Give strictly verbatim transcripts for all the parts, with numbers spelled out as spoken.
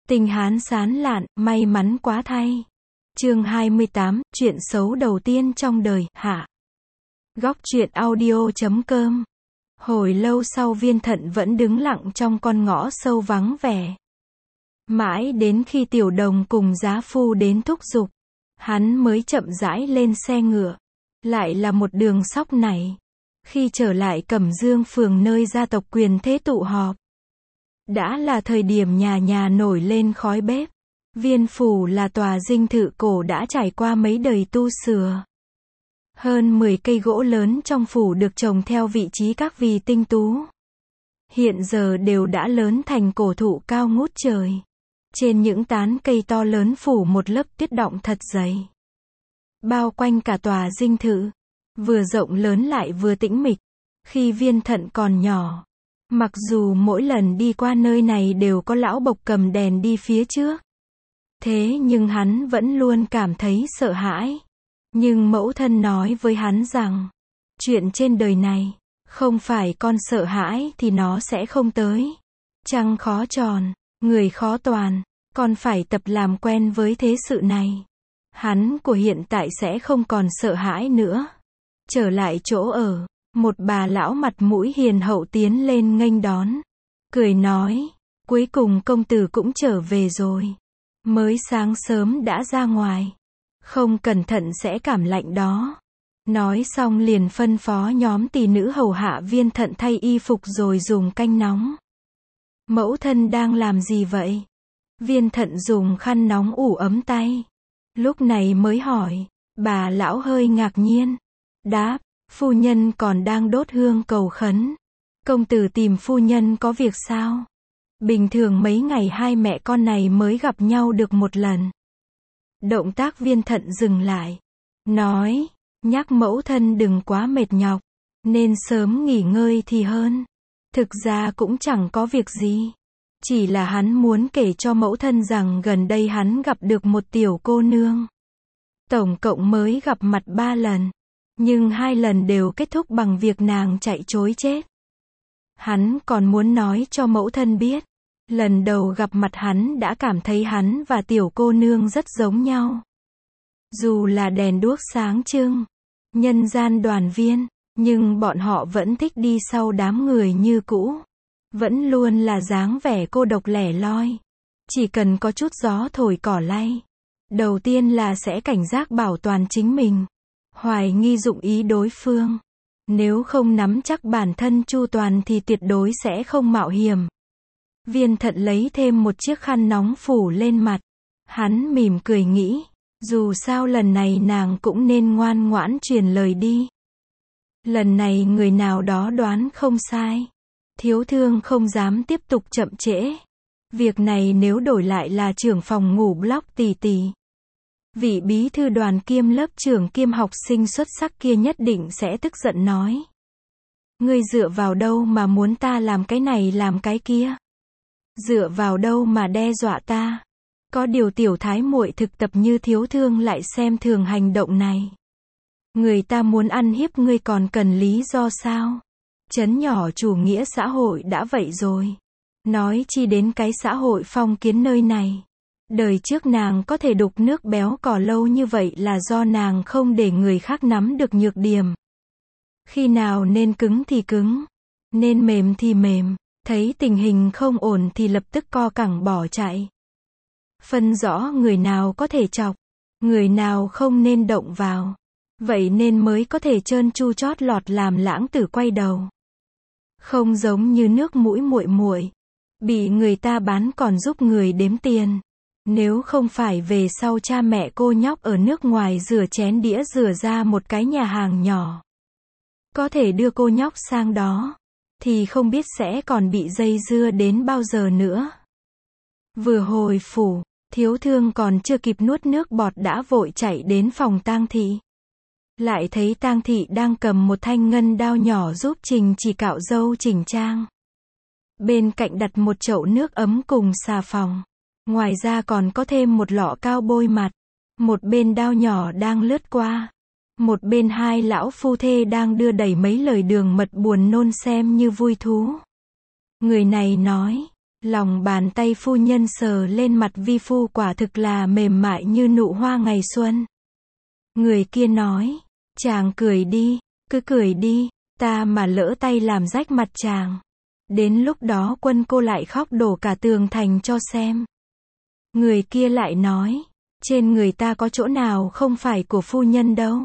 Tình Hán sán lạn, may mắn quá thay. Chương hai mươi tám, chuyện xấu đầu tiên trong đời, hạ. Góc truyện audio chấm com. Hồi lâu sau Viên Thận vẫn đứng lặng trong con ngõ sâu vắng vẻ. Mãi đến khi Tiểu Đồng cùng Giá Phu đến thúc giục, hắn mới chậm rãi lên xe ngựa. Lại là một đường sóc này. Khi trở lại Cẩm Dương phường nơi gia tộc quyền thế tụ họp, đã là thời điểm nhà nhà nổi lên khói bếp. Viên phủ là tòa dinh thự cổ đã trải qua mấy đời tu sửa. Hơn mười cây gỗ lớn trong phủ được trồng theo vị trí các vì tinh tú. Hiện giờ đều đã lớn thành cổ thụ cao ngút trời. Trên những tán cây to lớn phủ một lớp tuyết đọng thật dày. Bao quanh cả tòa dinh thự. Vừa rộng lớn lại vừa tĩnh mịch. Khi Viên Thận còn nhỏ, mặc dù mỗi lần đi qua nơi này đều có lão bộc cầm đèn đi phía trước. Thế nhưng hắn vẫn luôn cảm thấy sợ hãi. Nhưng mẫu thân nói với hắn rằng, chuyện trên đời này, không phải con sợ hãi thì nó sẽ không tới. Trăng khó tròn, người khó toàn, con phải tập làm quen với thế sự này. Hắn của hiện tại sẽ không còn sợ hãi nữa. Trở lại chỗ ở, một bà lão mặt mũi hiền hậu tiến lên nghênh đón. Cười nói, cuối cùng công tử cũng trở về rồi. Mới sáng sớm đã ra ngoài. Không cẩn thận sẽ cảm lạnh đó. Nói xong liền phân phó nhóm tỳ nữ hầu hạ Viên Thận thay y phục rồi dùng canh nóng. Mẫu thân đang làm gì vậy? Viên Thận dùng khăn nóng ủ ấm tay. Lúc này mới hỏi. Bà lão hơi ngạc nhiên. Đáp, phu nhân còn đang đốt hương cầu khấn. Công tử tìm phu nhân có việc sao? Bình thường mấy ngày hai mẹ con này mới gặp nhau được một lần. Động tác Viên Thận dừng lại. Nói, nhắc mẫu thân đừng quá mệt nhọc. Nên sớm nghỉ ngơi thì hơn. Thực ra cũng chẳng có việc gì. Chỉ là hắn muốn kể cho mẫu thân rằng gần đây hắn gặp được một tiểu cô nương. Tổng cộng mới gặp mặt ba lần. Nhưng hai lần đều kết thúc bằng việc nàng chạy trối chết. Hắn còn muốn nói cho mẫu thân biết. Lần đầu gặp mặt hắn đã cảm thấy hắn và tiểu cô nương rất giống nhau. Dù là đèn đuốc sáng trưng, nhân gian đoàn viên, nhưng bọn họ vẫn thích đi sau đám người như cũ. Vẫn luôn là dáng vẻ cô độc lẻ loi. Chỉ cần có chút gió thổi cỏ lay. Đầu tiên là sẽ cảnh giác bảo toàn chính mình. Hoài nghi dụng ý đối phương. Nếu không nắm chắc bản thân chu toàn thì tuyệt đối sẽ không mạo hiểm. Viên Thận lấy thêm một chiếc khăn nóng phủ lên mặt. Hắn mỉm cười nghĩ, dù sao lần này nàng cũng nên ngoan ngoãn truyền lời đi. Lần này người nào đó đoán không sai. Thiếu thương không dám tiếp tục chậm trễ. Việc này nếu đổi lại là trưởng phòng ngủ Block tỷ tỷ. Vị bí thư đoàn kiêm lớp trưởng kiêm học sinh xuất sắc kia nhất định sẽ tức giận nói. Ngươi dựa vào đâu mà muốn ta làm cái này làm cái kia? Dựa vào đâu mà đe dọa ta? Có điều tiểu thái muội thực tập như thiếu thương lại xem thường hành động này. Người ta muốn ăn hiếp ngươi còn cần lý do sao? Chấn nhỏ chủ nghĩa xã hội đã vậy rồi. Nói chi đến cái xã hội phong kiến nơi này. Đời trước nàng có thể đục nước béo cò lâu như vậy là do nàng không để người khác nắm được nhược điểm. Khi nào nên cứng thì cứng, nên mềm thì mềm, thấy tình hình không ổn thì lập tức co cẳng bỏ chạy. Phân rõ người nào có thể chọc, người nào không nên động vào. Vậy nên mới có thể trơn tru chót lọt làm lãng tử quay đầu. Không giống như nước mũi muội muội, bị người ta bán còn giúp người đếm tiền. Nếu không phải về sau cha mẹ cô nhóc ở nước ngoài rửa chén đĩa rửa ra một cái nhà hàng nhỏ, có thể đưa cô nhóc sang đó, thì không biết sẽ còn bị dây dưa đến bao giờ nữa. Vừa hồi phủ, thiếu thương còn chưa kịp nuốt nước bọt đã vội chạy đến phòng tang thị. Lại thấy tang thị đang cầm một thanh ngân đao nhỏ giúp Trình Chỉ cạo râu chỉnh trang. Bên cạnh đặt một chậu nước ấm cùng xà phòng. Ngoài ra còn có thêm một lọ cao bôi mặt. Một bên đao nhỏ đang lướt qua. Một bên hai lão phu thê đang đưa đẩy mấy lời đường mật buồn nôn xem như vui thú. Người này nói, Lòng bàn tay phu nhân sờ lên mặt vi phu quả thực là mềm mại như nụ hoa ngày xuân. Người kia nói, chàng cười đi, cứ cười đi, ta mà lỡ tay làm rách mặt chàng. Đến lúc đó Quân cô lại khóc đổ cả tường thành cho xem. Người kia lại nói, trên người ta có chỗ nào không phải của phu nhân đâu.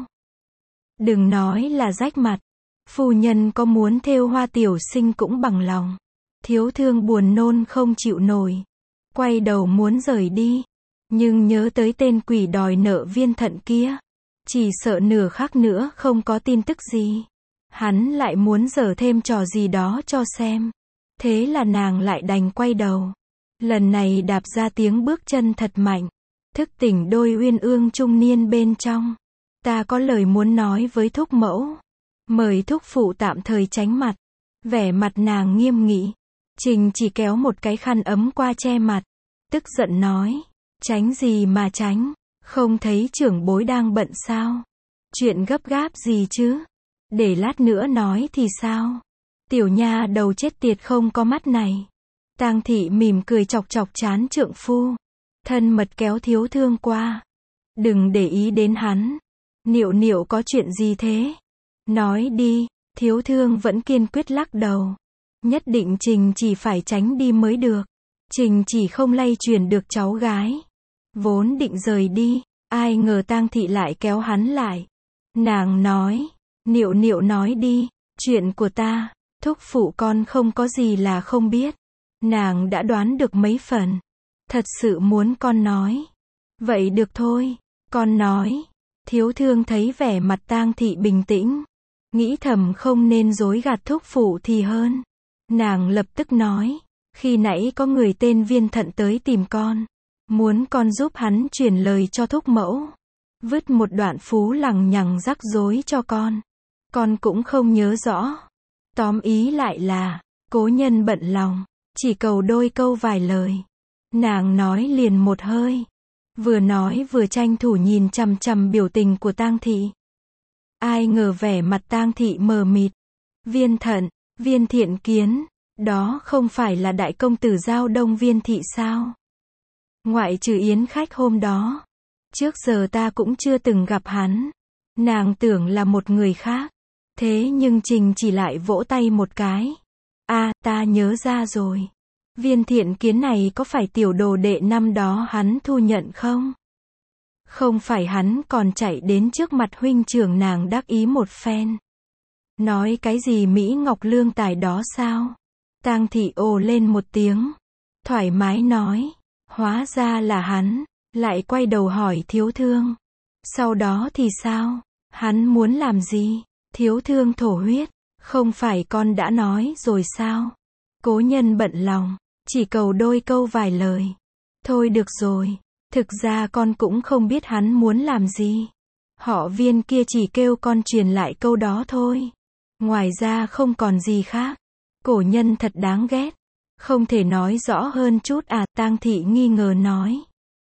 Đừng nói là rách mặt, phu nhân có muốn thêu hoa tiểu sinh cũng bằng lòng. Thiếu thương buồn nôn không chịu nổi, quay đầu muốn rời đi, nhưng nhớ tới tên quỷ đòi nợ viên thận kia, chỉ sợ nửa khắc nữa không có tin tức gì. Hắn lại muốn giở thêm trò gì đó cho xem. Thế là nàng lại đành quay đầu. Lần này đạp ra tiếng bước chân thật mạnh, thức tỉnh đôi uyên ương trung niên bên trong. Ta có lời muốn nói với thúc mẫu. Mời thúc phụ tạm thời tránh mặt. Vẻ mặt nàng nghiêm nghị. Trình chỉ kéo một cái khăn ấm qua che mặt. Tức giận nói, tránh gì mà tránh, không thấy trưởng bối đang bận sao? Chuyện gấp gáp gì chứ? Để lát nữa nói thì sao? Tiểu nha đầu chết tiệt không có mắt này. Tang thị mỉm cười chọc chọc trán trượng phu, thân mật kéo thiếu thương qua. Đừng để ý đến hắn. Niệu niệu có chuyện gì thế? Nói đi. Thiếu thương vẫn kiên quyết lắc đầu. Nhất định Trình chỉ phải tránh đi mới được. Trình chỉ không lay chuyển được cháu gái. Vốn định rời đi, ai ngờ Tang thị lại kéo hắn lại. Nàng nói, Niệu niệu nói đi, chuyện của ta, thúc phụ con không có gì là không biết. Nàng đã đoán được mấy phần. Thật sự muốn con nói. Vậy được thôi, con nói. Thiếu thương thấy vẻ mặt Tang thị bình tĩnh, nghĩ thầm không nên dối gạt thúc phụ thì hơn. Nàng lập tức nói, khi nãy có người tên Viên Thận tới tìm con, muốn con giúp hắn truyền lời cho thúc mẫu, vứt một đoạn phú lằng nhằng rắc rối cho con. Con cũng không nhớ rõ. Tóm ý lại là, cố nhân bận lòng, chỉ cầu đôi câu vài lời. Nàng nói liền một hơi, vừa nói vừa tranh thủ nhìn chằm chằm biểu tình của Tang thị. Ai ngờ vẻ mặt Tang thị mờ mịt. Viên Thận, Viên Thiện Kiến, đó không phải là đại công tử Giao Đông Viên thị sao? Ngoại trừ yến khách hôm đó, trước giờ ta cũng chưa từng gặp hắn. Nàng tưởng là một người khác. Thế nhưng Trình chỉ lại vỗ tay một cái. A, à, ta nhớ ra rồi. Viên Thiện Kiến này có phải tiểu đồ đệ năm đó hắn thu nhận không? Không phải hắn còn chạy đến trước mặt huynh trưởng nàng đắc ý một phen. Nói cái gì Mỹ Ngọc lương tài đó sao? Tang thị ồ lên một tiếng. Thoải mái nói. Hóa ra là hắn. Lại quay đầu hỏi thiếu thương. Sau đó thì sao? Hắn muốn làm gì? Thiếu thương thổ huyết. Không phải con đã nói rồi sao? Cố nhân bận lòng. Chỉ cầu đôi câu vài lời. Thôi được rồi. Thực ra con cũng không biết hắn muốn làm gì. Họ Viên kia chỉ kêu con truyền lại câu đó thôi. Ngoài ra không còn gì khác. Cổ nhân thật đáng ghét. Không thể nói rõ hơn chút à? Tang thị nghi ngờ nói.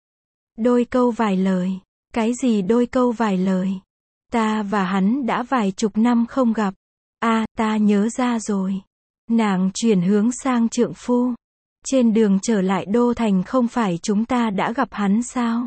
Đôi câu vài lời. Cái gì đôi câu vài lời? Ta và hắn đã vài chục năm không gặp. A, à, ta nhớ ra rồi. Nàng chuyển hướng sang trượng phu. Trên đường trở lại đô thành không phải chúng ta đã gặp hắn sao?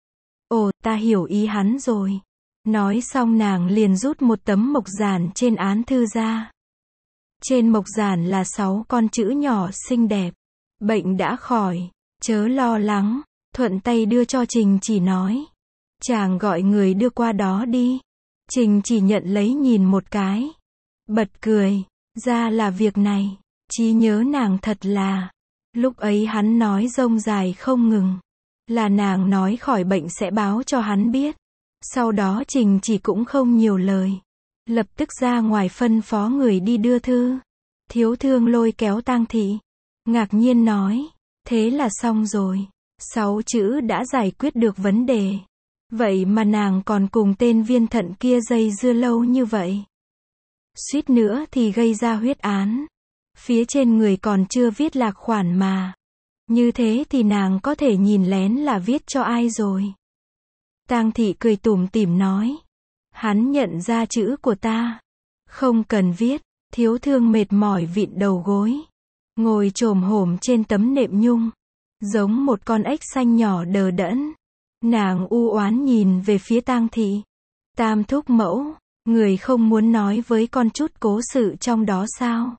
Ồ, ta hiểu ý hắn rồi. Nói xong nàng liền rút một tấm mộc giản trên án thư ra. Trên mộc giản là sáu con chữ nhỏ xinh đẹp. Bệnh đã khỏi, chớ lo lắng. Thuận tay đưa cho Trình chỉ nói. Chàng gọi người đưa qua đó đi. Trình chỉ nhận lấy nhìn một cái. Bật cười. Ra là việc này. Trí nhớ nàng thật là. Lúc ấy hắn nói rông dài không ngừng. Là nàng nói khỏi bệnh sẽ báo cho hắn biết. Sau đó Trình chỉ cũng không nhiều lời. Lập tức ra ngoài phân phó người đi đưa thư. Thiếu thương lôi kéo Tang thị. Ngạc nhiên nói. Thế là xong rồi. Sáu chữ đã giải quyết được vấn đề. Vậy mà nàng còn cùng tên Viên Thận kia dây dưa lâu như vậy. Suýt nữa thì gây ra huyết án. Phía trên người còn chưa viết lạc khoản mà. Như thế thì nàng có thể nhìn lén là viết cho ai rồi. Tang thị cười tủm tỉm nói. Hắn nhận ra chữ của ta. Không cần viết. Thiếu thương mệt mỏi vịn đầu gối. ngồi chồm hổm trên tấm nệm nhung, giống một con ếch xanh nhỏ đờ đẫn. Nàng u oán nhìn về phía Tang thị. Tam thúc mẫu, người không muốn nói với con chút cố sự trong đó sao?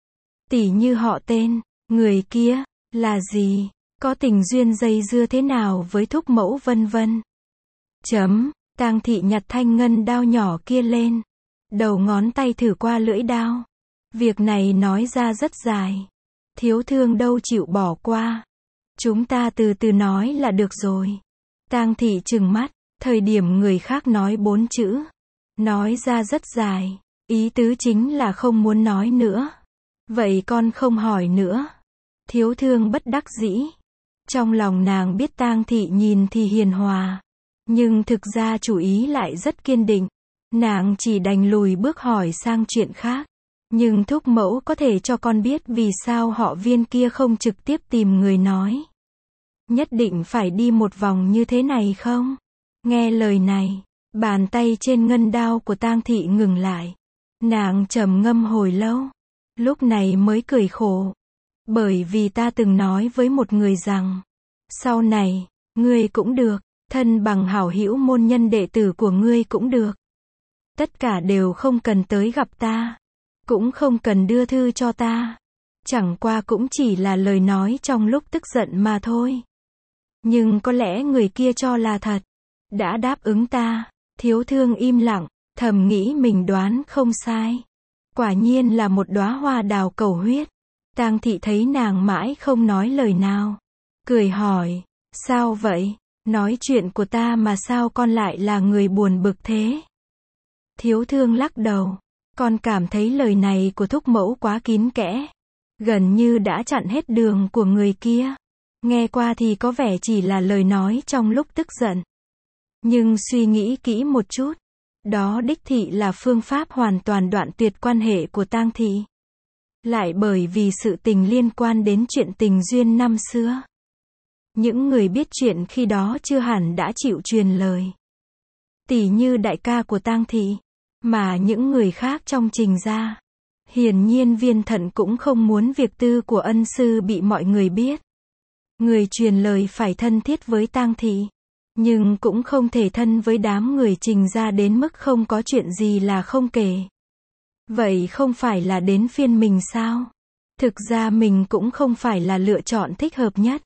Tỉ như họ tên, người kia, là gì, có tình duyên dây dưa thế nào với thúc mẫu vân vân. Chấm, Tang thị nhặt thanh ngân đao nhỏ kia lên. Đầu ngón tay thử qua lưỡi đao. Việc này nói ra rất dài. Thiếu thương đâu chịu bỏ qua. Chúng ta từ từ nói là được rồi. Tang thị trừng mắt, thời điểm người khác nói bốn chữ. Nói ra rất dài. Ý tứ chính là không muốn nói nữa. Vậy con không hỏi nữa. Thiếu thương bất đắc dĩ. Trong lòng nàng biết Tang thị nhìn thì hiền hòa. Nhưng thực ra chủ ý lại rất kiên định. Nàng chỉ đành lùi bước hỏi sang chuyện khác. Nhưng thúc mẫu có thể cho con biết vì sao họ Viên kia không trực tiếp tìm người nói. Nhất định phải đi một vòng như thế này không? Nghe lời này, bàn tay trên ngân đao của Tang thị ngừng lại. Nàng trầm ngâm hồi lâu, lúc này mới cười khổ. Bởi vì ta từng nói với một người rằng, sau này, ngươi cũng được, thân bằng hảo hữu môn nhân đệ tử của ngươi cũng được. Tất cả đều không cần tới gặp ta, cũng không cần đưa thư cho ta. Chẳng qua cũng chỉ là lời nói trong lúc tức giận mà thôi. Nhưng có lẽ người kia cho là thật. Đã đáp ứng ta. Thiếu thương im lặng, thầm nghĩ mình đoán không sai. Quả nhiên là một đóa hoa đào cầu huyết. Tang thị thấy nàng mãi không nói lời nào. Cười hỏi, sao vậy? Nói chuyện của ta mà sao con lại là người buồn bực thế? Thiếu thương lắc đầu. Con cảm thấy lời này của thúc mẫu quá kín kẽ. Gần như đã chặn hết đường của người kia. Nghe qua thì có vẻ chỉ là lời nói trong lúc tức giận. Nhưng suy nghĩ kỹ một chút. Đó đích thị là phương pháp hoàn toàn đoạn tuyệt quan hệ của Tang thị. Lại bởi vì sự tình liên quan đến chuyện tình duyên năm xưa. Những người biết chuyện khi đó chưa hẳn đã chịu truyền lời. Tỉ như đại ca của Tang thị. Mà những người khác trong Trình gia. Hiển nhiên Viên Thận cũng không muốn việc tư của ân sư bị mọi người biết. Người truyền lời phải thân thiết với Tang thị. Nhưng cũng không thể thân với đám người Trình gia đến mức không có chuyện gì là không kể. Vậy không phải là đến phiên mình sao? Thực ra mình cũng không phải là lựa chọn thích hợp nhất.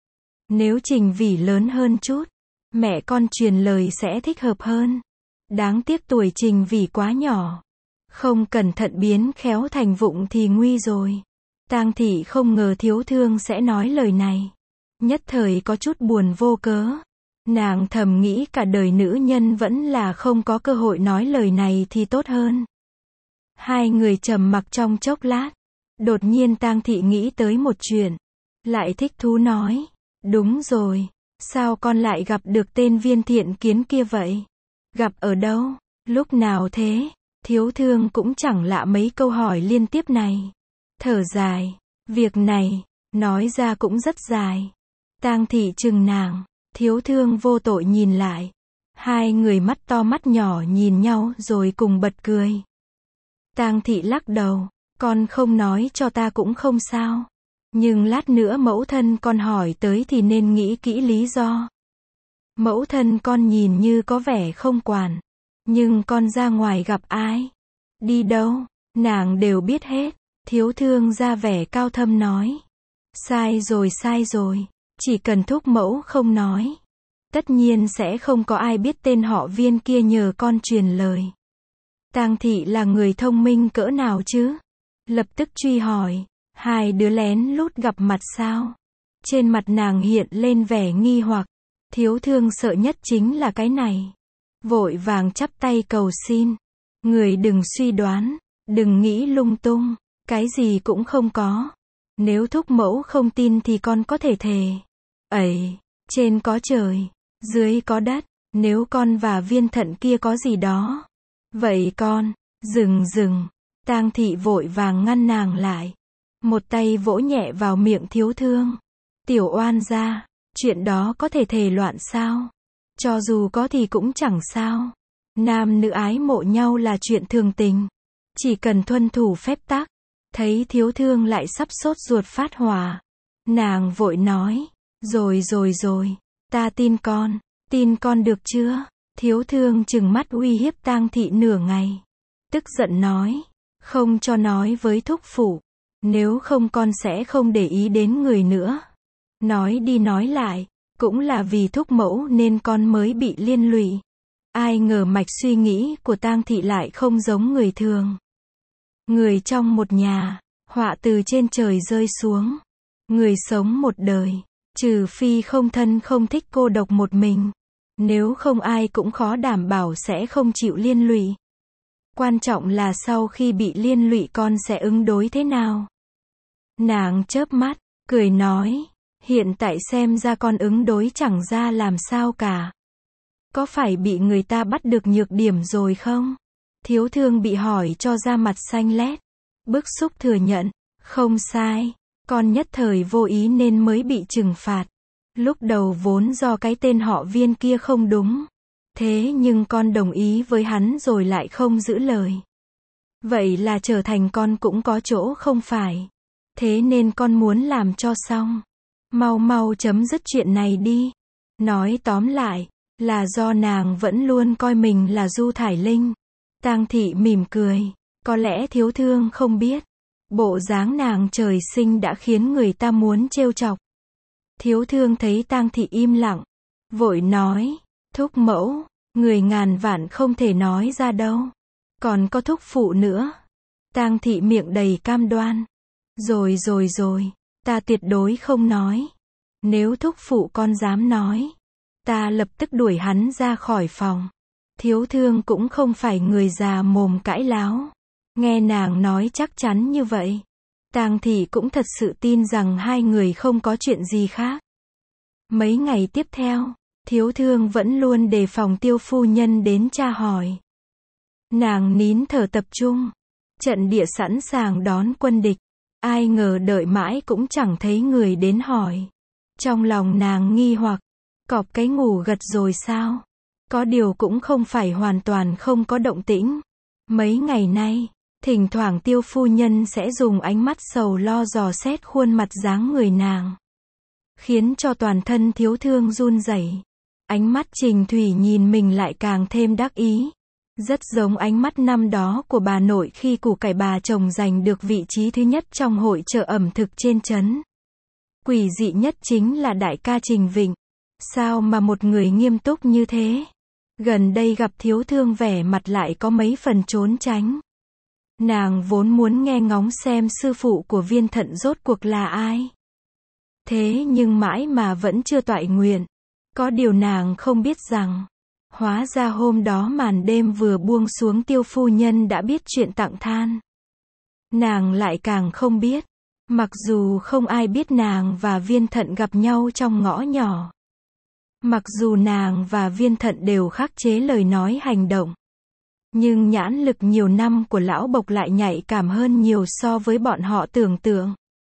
Nếu Trình Vĩ lớn hơn chút, mẹ con truyền lời sẽ thích hợp hơn. Đáng tiếc tuổi Trình Vĩ quá nhỏ. Không cẩn thận biến khéo thành vụng thì nguy rồi. Tang thị không ngờ thiếu thương sẽ nói lời này. Nhất thời có chút buồn vô cớ. Nàng thầm nghĩ cả đời nữ nhân vẫn là không có cơ hội nói lời này thì tốt hơn. Hai người trầm mặc trong chốc lát. Đột nhiên Tang thị nghĩ tới một chuyện. Lại thích thú nói. Đúng rồi. Sao con lại gặp được tên Viên Thiện Kiến kia vậy? Gặp ở đâu? Lúc nào thế? Thiếu thương cũng chẳng lạ mấy câu hỏi liên tiếp này. Thở dài. Việc này, nói ra cũng rất dài. Tang thị trừng nàng. Thiếu thương vô tội nhìn lại. Hai người mắt to mắt nhỏ nhìn nhau rồi cùng bật cười. Tang thị lắc đầu. Con không nói cho ta cũng không sao. Nhưng lát nữa mẫu thân con hỏi tới thì nên nghĩ kỹ lý do. Mẫu thân con nhìn như có vẻ không quản. Nhưng con ra ngoài gặp ai? Đi đâu? Nàng đều biết hết. Thiếu thương ra vẻ cao thâm nói. Sai rồi sai rồi. Chỉ cần thúc mẫu không nói. Tất nhiên sẽ không có ai biết tên họ Viên kia nhờ con truyền lời. Tang thị là người thông minh cỡ nào chứ? Lập tức truy hỏi. Hai đứa lén lút gặp mặt sao? Trên mặt nàng hiện lên vẻ nghi hoặc. Thiếu thương sợ nhất chính là cái này. Vội vàng chắp tay cầu xin. Người đừng suy đoán. Đừng nghĩ lung tung. Cái gì cũng không có. Nếu thúc mẫu không tin thì con có thể thề. Ấy, trên có trời, dưới có đất. Nếu con và Viên Thận kia có gì đó. Vậy con, dừng dừng. Tang thị vội vàng ngăn nàng lại. Một tay vỗ nhẹ vào miệng thiếu thương. Tiểu oan gia, chuyện đó có thể thề loạn sao? Cho dù có thì cũng chẳng sao. Nam nữ ái mộ nhau là chuyện thường tình. Chỉ cần tuân thủ phép tắc, Thấy Thiếu Thương lại sắp sốt ruột phát hỏa, nàng vội nói, rồi rồi rồi, ta tin con, tin con được chưa? Thiếu Thương trừng mắt uy hiếp Tang Thị nửa ngày, tức giận nói, không cho nói với thúc phụ, nếu không con sẽ không để ý đến người nữa. Nói đi nói lại, cũng là vì thúc mẫu nên con mới bị liên lụy. Ai ngờ mạch suy nghĩ của Tang Thị lại không giống người thường. Người trong một nhà, họa từ trên trời rơi xuống. Người sống một đời, trừ phi không thân không thích cô độc một mình. Nếu không ai cũng khó đảm bảo sẽ không chịu liên lụy. Quan trọng là sau khi bị liên lụy con sẽ ứng đối thế nào. Nàng chớp mắt, cười nói, hiện tại xem ra con ứng đối chẳng ra làm sao cả. Có phải bị người ta bắt được nhược điểm rồi không? Thiếu Thương bị hỏi cho da mặt xanh lét, bức xúc thừa nhận, không sai, con nhất thời vô ý nên mới bị trừng phạt. Lúc đầu vốn do cái tên họ Viên kia không đúng. Thế nhưng con đồng ý với hắn rồi lại không giữ lời. Vậy là trở thành con cũng có chỗ không phải. Thế nên con muốn làm cho xong. Mau mau chấm dứt chuyện này đi. Nói tóm lại, là do nàng vẫn luôn coi mình là Du Thải Linh. Tang Thị mỉm cười, có lẽ Thiếu Thương không biết. Bộ dáng nàng trời sinh đã khiến người ta muốn trêu chọc. Thiếu Thương thấy Tang Thị im lặng, vội nói, thúc mẫu, người ngàn vạn không thể nói ra đâu. Còn có thúc phụ nữa. Tang Thị miệng đầy cam đoan. Rồi rồi rồi, ta tuyệt đối không nói. Nếu thúc phụ con dám nói, ta lập tức đuổi hắn ra khỏi phòng. Thiếu Thương cũng không phải người già mồm cãi láo. Nghe nàng nói chắc chắn như vậy, Tang Thị cũng thật sự tin rằng hai người không có chuyện gì khác. Mấy ngày tiếp theo, Thiếu Thương vẫn luôn đề phòng Tiêu phu nhân đến tra hỏi. Nàng nín thở tập trung, trận địa sẵn sàng đón quân địch. Ai ngờ đợi mãi cũng chẳng thấy người đến hỏi. Trong lòng nàng nghi hoặc, cọp cái ngủ gật rồi sao? Có điều cũng không phải hoàn toàn không có động tĩnh. Mấy ngày nay, thỉnh thoảng Tiêu phu nhân sẽ dùng ánh mắt sầu lo dò xét khuôn mặt dáng người nàng, khiến cho toàn thân Thiếu Thương run rẩy. Ánh mắt Trình Thủy nhìn mình lại càng thêm đắc ý. Rất giống ánh mắt năm đó của bà nội khi củ cải bà chồng giành được vị trí thứ nhất trong hội chợ ẩm thực trên trấn. Quỷ dị nhất chính là đại ca Trình Vịnh. Sao mà một người nghiêm túc như thế? Gần đây gặp Thiếu Thương vẻ mặt lại có mấy phần trốn tránh. Nàng vốn muốn nghe ngóng xem sư phụ của Viên Thận rốt cuộc là ai. Thế nhưng mãi mà vẫn chưa toại nguyện. Có điều nàng không biết rằng, hóa ra hôm đó màn đêm vừa buông xuống Tiêu phu nhân đã biết chuyện tặng than. Nàng lại càng không biết. Mặc dù không ai biết nàng và Viên Thận gặp nhau trong ngõ nhỏ. Mặc dù nàng và Viên Thận đều khắc chế lời nói hành động. Nhưng nhãn lực nhiều năm của lão Bộc lại nhạy cảm hơn nhiều so với bọn họ tưởng tượng.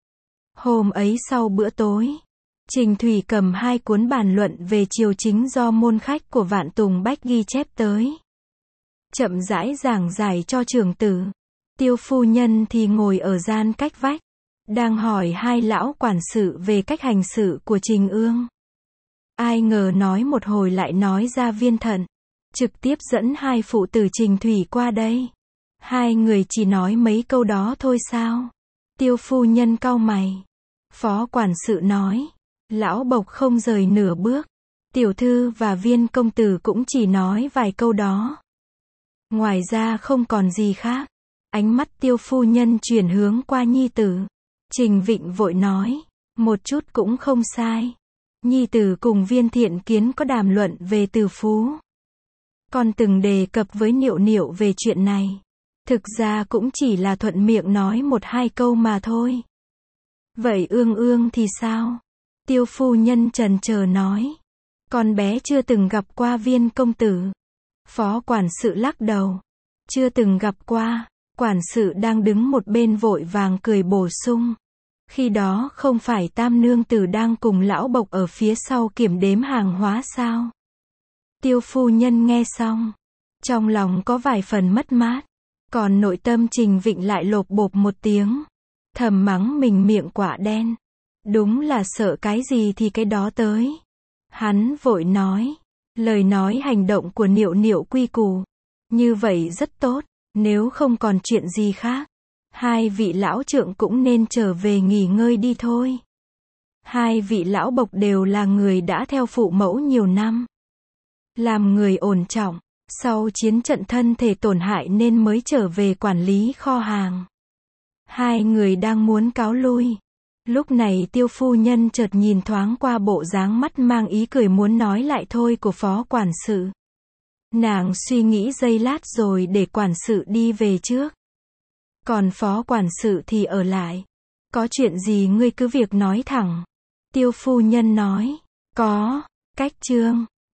Hôm ấy sau bữa tối, Trình Thủy cầm hai cuốn bàn luận về triều chính do môn khách của Vạn Tùng Bách ghi chép tới. Chậm rãi giảng giải cho trưởng tử. Tiêu phu nhân thì ngồi ở gian cách vách, đang hỏi hai lão quản sự về cách hành sự của Trình Ương. Ai ngờ nói một hồi lại nói ra Viên Thận, trực tiếp dẫn hai phụ tử Trình Thủy qua đây. Hai người chỉ nói mấy câu đó thôi sao? Tiêu phu nhân cau mày. Phó quản sự nói, lão Bộc không rời nửa bước. Tiểu thư và Viên công tử cũng chỉ nói vài câu đó. Ngoài ra không còn gì khác. Ánh mắt Tiêu phu nhân chuyển hướng qua nhi tử. Trình Vịnh vội nói, một chút cũng không sai. Nhi tử cùng Viên Thiện Kiến có đàm luận về Từ Phú. Con từng đề cập với Niệu Niệu về chuyện này. Thực ra cũng chỉ là thuận miệng nói một hai câu mà thôi. Vậy Ương Ương thì sao? Tiêu phu nhân chần chờ nói. Con bé chưa từng gặp qua Viên công tử. Phó quản sự lắc đầu. Chưa từng gặp qua. Quản sự đang đứng một bên vội vàng cười bổ sung. Khi đó không phải Tam nương tử đang cùng lão Bộc ở phía sau kiểm đếm hàng hóa sao? Tiêu phu nhân nghe xong, trong lòng có vài phần mất mát. Còn nội tâm Trình Vịnh lại lộp bộp một tiếng. Thầm mắng mình miệng quạ đen. Đúng là sợ cái gì thì cái đó tới. Hắn vội nói. Lời nói hành động của Niệu Niệu quy củ. Như vậy rất tốt. Nếu không còn chuyện gì khác, hai vị lão trượng cũng nên trở về nghỉ ngơi đi thôi. Hai vị lão bộc đều là người đã theo phụ mẫu nhiều năm. Làm người ổn trọng. Sau chiến trận thân thể tổn hại nên mới trở về quản lý kho hàng. Hai người đang muốn cáo lui. Lúc này Tiêu phu nhân chợt nhìn thoáng qua bộ dáng mắt mang ý cười muốn nói lại thôi của phó quản sự. Nàng suy nghĩ giây lát rồi để quản sự đi về trước. Còn phó quản sự thì ở lại. Có chuyện gì ngươi cứ việc nói thẳng. Tiêu phu nhân nói. Có, cách trương.